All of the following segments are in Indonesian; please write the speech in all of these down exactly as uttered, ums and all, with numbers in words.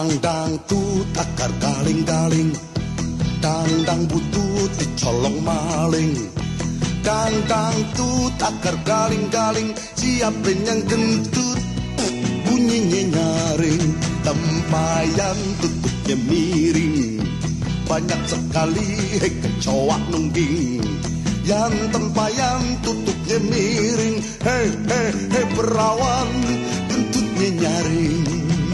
Dang dang tut akar galing-galing, dang dang butut dicolong maling. Dang dang tut akar galing-galing, siapa yang kentut bunyinya nyaring. Tempayan tutupnya miring, banyak sekali hei kecoa nungging. Yang tempayan tutupnya miring, hei hei hei perawan kentutnya nyaring.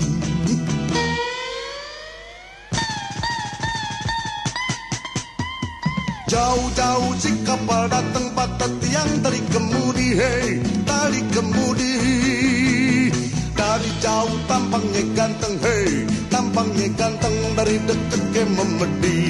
Jauh-jauh si kapal datang patah tiang tali kemudi, hei tali kemudi. Dari jauh tampangnya ganteng, hei tampangnya ganteng, dari dekat ke memedi.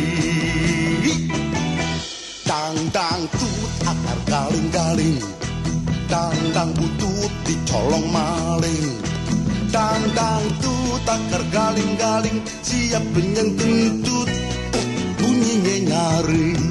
Dang dang tut akar galing-galing, dang dang butut dicolong maling. Dang dang tut akar galing-galing, siapa yang kentut bunyinya nyaring.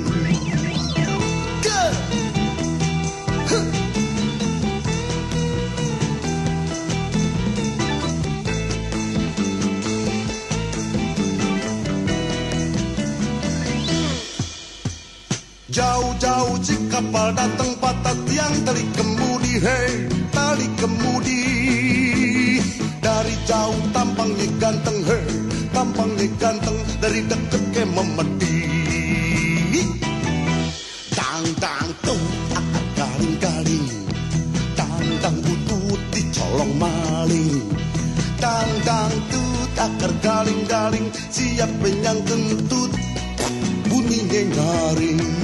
Jauh-jauh si kapal datang patah tiang tali kemudi, hei tali kemudi. Dari jauh tampangnya ganteng, hei tampangnya ganteng, dari dekat ke memedi. Dang dang tuh akar galing-galing, dang dang butut dicolong maling. Dang dang tut akar galing-galing, siapa yang kentut bunyinya nyaring.